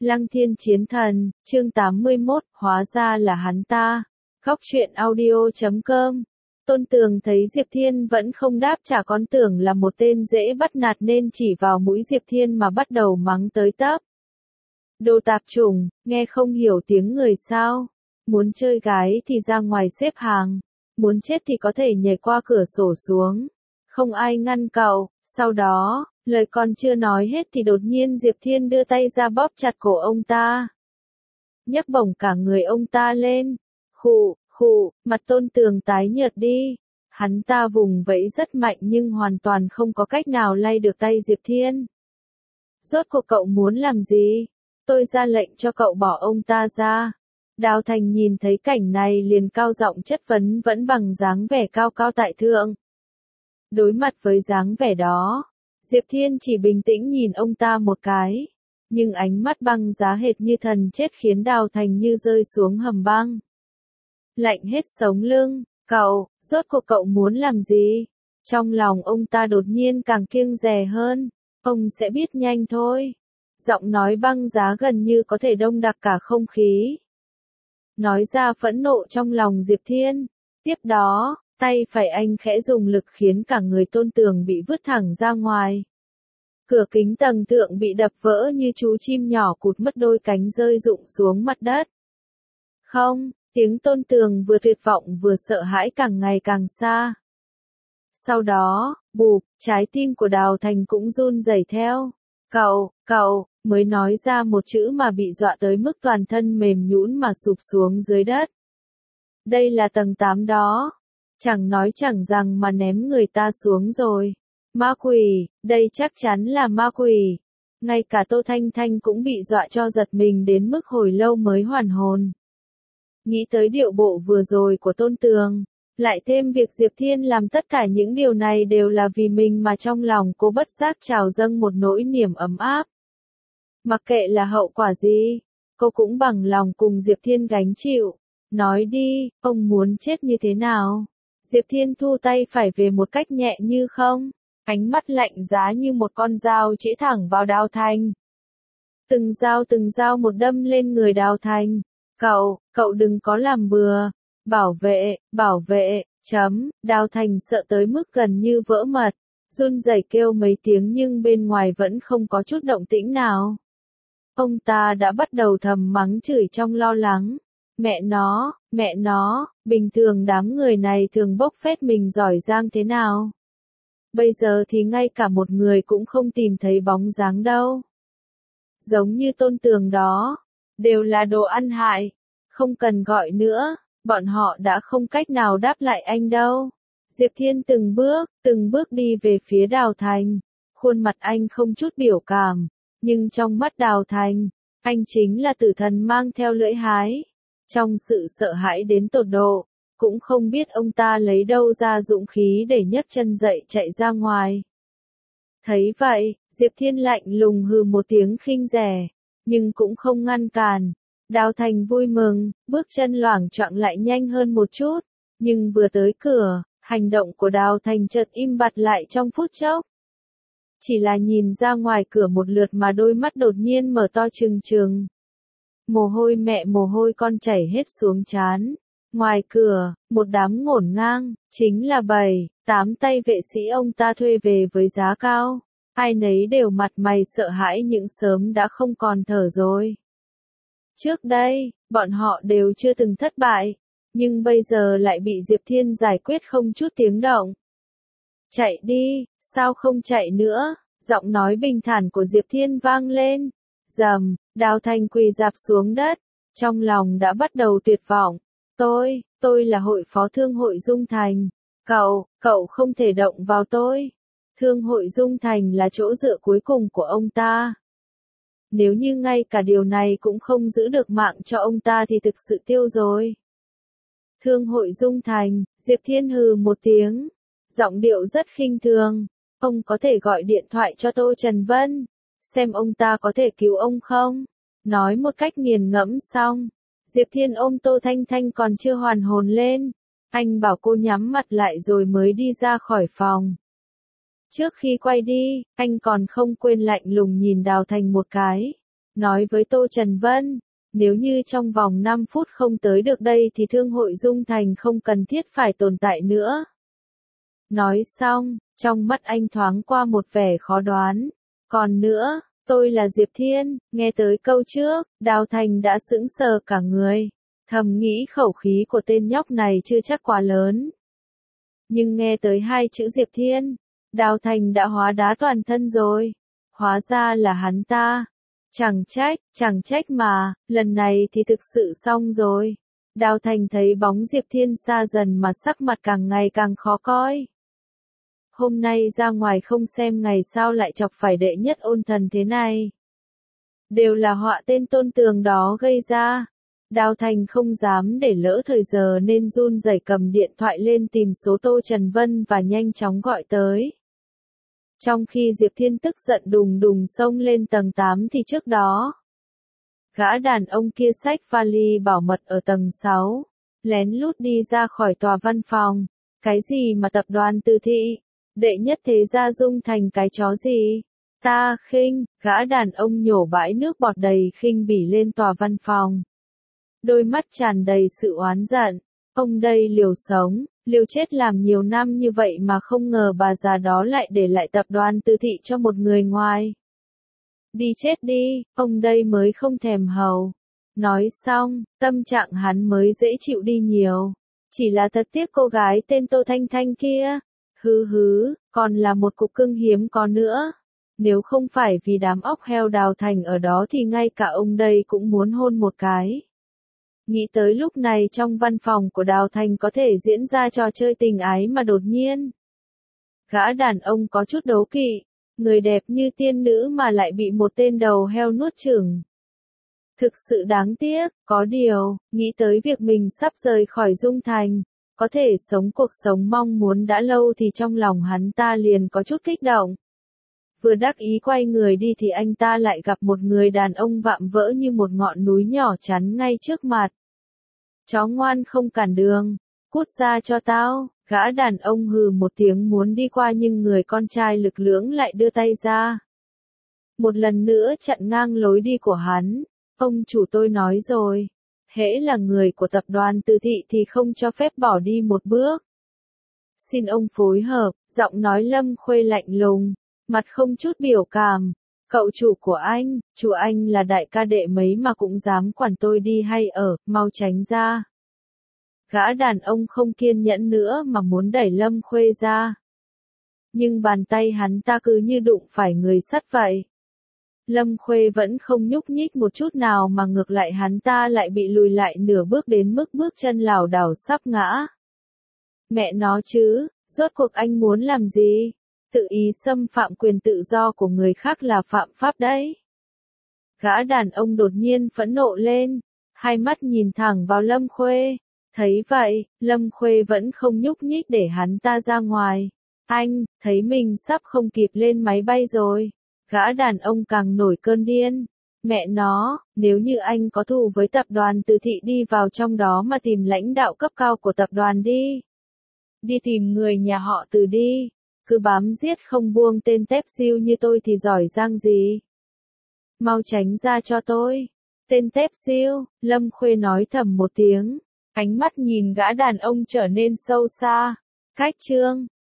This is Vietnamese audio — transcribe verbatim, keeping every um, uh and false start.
Lăng Thiên Chiến Thần, chương tám mươi mốt, hóa ra là hắn ta. Góc truyện audio chấm com. Tôn Tường thấy Diệp Thiên vẫn không đáp trả, con tưởng là một tên dễ bắt nạt nên chỉ vào mũi Diệp Thiên mà bắt đầu mắng tới tấp. Đồ tạp chủng, nghe không hiểu tiếng người sao? Muốn chơi gái thì ra ngoài xếp hàng, muốn chết thì có thể nhảy qua cửa sổ xuống. Không ai ngăn cậu. Sau đó, lời còn chưa nói hết thì đột nhiên Diệp Thiên đưa tay ra bóp chặt cổ ông ta. Nhấc bổng cả người ông ta lên. Khụ, khụ, mặt Tôn Tường tái nhợt đi. Hắn ta vùng vẫy rất mạnh nhưng hoàn toàn không có cách nào lay được tay Diệp Thiên. Rốt cuộc cậu muốn làm gì? Tôi ra lệnh cho cậu bỏ ông ta ra. Đào Thành nhìn thấy cảnh này liền cao giọng chất vấn, vẫn bằng dáng vẻ cao cao tại thượng. Đối mặt với dáng vẻ đó, Diệp Thiên chỉ bình tĩnh nhìn ông ta một cái, nhưng ánh mắt băng giá hệt như thần chết khiến Đào Thành như rơi xuống hầm băng. Lạnh hết sống lưng, cậu, rốt cuộc cậu muốn làm gì? Trong lòng ông ta đột nhiên càng kiêng dè hơn, ông sẽ biết nhanh thôi. Giọng nói băng giá gần như có thể đông đặc cả không khí. Nói ra phẫn nộ trong lòng Diệp Thiên, tiếp đó, tay phải anh khẽ dùng lực khiến cả người Tôn Tường bị vứt thẳng ra ngoài. Cửa kính tầng thượng bị đập vỡ như chú chim nhỏ cụt mất đôi cánh rơi rụng xuống mặt đất. Không, tiếng Tôn Tường vừa tuyệt vọng vừa sợ hãi càng ngày càng xa. Sau đó, bụp, trái tim của Đào Thành cũng run rẩy theo. Cậu, cậu, mới nói ra một chữ mà bị dọa tới mức toàn thân mềm nhũn mà sụp xuống dưới đất. Đây là tầng tám đó. Chẳng nói chẳng rằng mà ném người ta xuống rồi. Ma quỷ, đây chắc chắn là ma quỷ. Ngay cả Tô Thanh Thanh cũng bị dọa cho giật mình đến mức hồi lâu mới hoàn hồn. Nghĩ tới điệu bộ vừa rồi của Tôn Tường, lại thêm việc Diệp Thiên làm tất cả những điều này đều là vì mình mà trong lòng cô bất giác trào dâng một nỗi niềm ấm áp. Mặc kệ là hậu quả gì, cô cũng bằng lòng cùng Diệp Thiên gánh chịu. Nói đi, ông muốn chết như thế nào? Diệp Thiên thu tay phải về một cách nhẹ như không, ánh mắt lạnh giá như một con dao chĩa thẳng vào Đào Thành. Từng dao từng dao một đâm lên người Đào Thành. Cậu, cậu đừng có làm bừa. Bảo vệ, bảo vệ, chấm, Đào Thành sợ tới mức gần như vỡ mật, run rẩy kêu mấy tiếng nhưng bên ngoài vẫn không có chút động tĩnh nào. Ông ta đã bắt đầu thầm mắng chửi trong lo lắng. Mẹ nó, mẹ nó, bình thường đám người này thường bốc phét mình giỏi giang thế nào. Bây giờ thì ngay cả một người cũng không tìm thấy bóng dáng đâu. Giống như Tôn Tường đó, đều là đồ ăn hại, không cần gọi nữa, bọn họ đã không cách nào đáp lại anh đâu. Diệp Thiên từng bước, từng bước đi về phía Đào Thành, khuôn mặt anh không chút biểu cảm, nhưng trong mắt Đào Thành, anh chính là tử thần mang theo lưỡi hái. Trong sự sợ hãi đến tột độ, cũng không biết ông ta lấy đâu ra dũng khí để nhấc chân dậy chạy ra ngoài. Thấy vậy, Diệp Thiên lạnh lùng hừ một tiếng khinh rẻ, nhưng cũng không ngăn cản. Đào Thành vui mừng, bước chân loảng choạng lại nhanh hơn một chút, nhưng vừa tới cửa, hành động của Đào Thành chợt im bặt lại trong phút chốc. Chỉ là nhìn ra ngoài cửa một lượt mà đôi mắt đột nhiên mở to trừng trừng. Mồ hôi mẹ mồ hôi con chảy hết xuống trán. Ngoài cửa, một đám ngổn ngang, chính là bảy, tám tay vệ sĩ ông ta thuê về với giá cao. Ai nấy đều mặt mày sợ hãi những sớm đã không còn thở rồi. Trước đây, bọn họ đều chưa từng thất bại, nhưng bây giờ lại bị Diệp Thiên giải quyết không chút tiếng động. Chạy đi, sao không chạy nữa? Giọng nói bình thản của Diệp Thiên vang lên. Rầm, Đào Thành quỳ rạp xuống đất, trong lòng đã bắt đầu tuyệt vọng. Tôi, tôi là hội phó thương hội Dung Thành. Cậu, cậu không thể động vào tôi. Thương hội Dung Thành là chỗ dựa cuối cùng của ông ta. Nếu như ngay cả điều này cũng không giữ được mạng cho ông ta thì thực sự tiêu rồi. Thương hội Dung Thành, Diệp Thiên hừ một tiếng, giọng điệu rất khinh thường. Ông có thể gọi điện thoại cho Tô Trần Vân, xem ông ta có thể cứu ông không? Nói một cách nghiền ngẫm xong, Diệp Thiên ôm Tô Thanh Thanh còn chưa hoàn hồn lên. Anh bảo cô nhắm mặt lại rồi mới đi ra khỏi phòng. Trước khi quay đi, anh còn không quên lạnh lùng nhìn Đào Thành một cái. nói với Tô Trần Vân, nếu như trong vòng năm phút không tới được đây thì thương hội Dung Thành không cần thiết phải tồn tại nữa. Nói xong, trong mắt anh thoáng qua một vẻ khó đoán. Còn nữa, tôi là Diệp Thiên, nghe tới câu trước, Đào Thành đã sững sờ cả người. Thầm nghĩ khẩu khí của tên nhóc này chưa chắc quá lớn. Nhưng nghe tới hai chữ Diệp Thiên, Đào Thành đã hóa đá toàn thân rồi. Hóa ra là hắn ta. Chẳng trách, chẳng trách mà, lần này thì thực sự xong rồi. Đào Thành thấy bóng Diệp Thiên xa dần mà sắc mặt càng ngày càng khó coi. Hôm nay ra ngoài không xem ngày sao lại chọc phải đệ nhất ôn thần thế này. Đều là họa tên Tôn Tường đó gây ra. Đào Thành không dám để lỡ thời giờ nên run rẩy cầm điện thoại lên tìm số Tô Trần Vân và nhanh chóng gọi tới. Trong khi Diệp Thiên tức giận đùng đùng xông lên tầng tám thì trước đó, gã đàn ông kia xách vali bảo mật ở tầng sáu, lén lút đi ra khỏi tòa văn phòng. Cái gì mà tập đoàn Từ Thị, đệ nhất thế gia Dung Thành cái chó gì? Ta khinh, gã đàn ông nhổ bãi nước bọt đầy khinh bỉ lên tòa văn phòng. Đôi mắt tràn đầy sự oán giận, ông đây liều sống, liều chết làm nhiều năm như vậy mà không ngờ bà già đó lại để lại tập đoàn Từ Thị cho một người ngoài. Đi chết đi, ông đây mới không thèm hầu. Nói xong, tâm trạng hắn mới dễ chịu đi nhiều. Chỉ là thật tiếc cô gái tên Tô Thanh Thanh kia. Hứ hứ, còn là một cục cưng hiếm có nữa. Nếu không phải vì đám óc heo Đào Thành ở đó thì ngay cả ông đây cũng muốn hôn một cái. Nghĩ tới lúc này trong văn phòng của Đào Thành có thể diễn ra trò chơi tình ái mà đột nhiên. Gã đàn ông có chút đố kỵ, người đẹp như tiên nữ mà lại bị một tên đầu heo nuốt chửng. Thực sự đáng tiếc, có điều, nghĩ tới việc mình sắp rời khỏi Dung Thành, có thể sống cuộc sống mong muốn đã lâu thì trong lòng hắn ta liền có chút kích động. Vừa đắc ý quay người đi thì anh ta lại gặp một người đàn ông vạm vỡ như một ngọn núi nhỏ chắn ngay trước mặt. Chó ngoan không cản đường, cút ra cho tao, gã đàn ông hừ một tiếng muốn đi qua nhưng người con trai lực lưỡng lại đưa tay ra. Một lần nữa chặn ngang lối đi của hắn, ông chủ tôi nói rồi, hễ là người của tập đoàn Từ Thị thì không cho phép bỏ đi một bước. Xin ông phối hợp, giọng nói Lâm Khuê lạnh lùng, mặt không chút biểu cảm. Cậu chủ của anh, chủ anh là đại ca đệ mấy mà cũng dám quản tôi đi hay ở, mau tránh ra. Gã đàn ông không kiên nhẫn nữa mà muốn đẩy Lâm Khuê ra. Nhưng bàn tay hắn ta cứ như đụng phải người sắt vậy. Lâm Khuê vẫn không nhúc nhích một chút nào mà ngược lại hắn ta lại bị lùi lại nửa bước đến mức bước chân lảo đảo sắp ngã. Mẹ nó chứ, rốt cuộc anh muốn làm gì? Tự ý xâm phạm quyền tự do của người khác là phạm pháp đấy. Gã đàn ông đột nhiên phẫn nộ lên, hai mắt nhìn thẳng vào Lâm Khuê. Thấy vậy, Lâm Khuê vẫn không nhúc nhích để hắn ta ra ngoài. Anh, thấy mình sắp không kịp lên máy bay rồi. Gã đàn ông càng nổi cơn điên. Mẹ nó, nếu như anh có thù với tập đoàn Từ Thị đi vào trong đó mà tìm lãnh đạo cấp cao của tập đoàn đi. Đi tìm người nhà họ Từ đi. Cứ bám giết không buông tên tép diêu như tôi thì giỏi giang gì. Mau tránh ra cho tôi. Tên tép diêu, Lâm Khuê nói thầm một tiếng. Ánh mắt nhìn gã đàn ông trở nên sâu xa. Cách chương.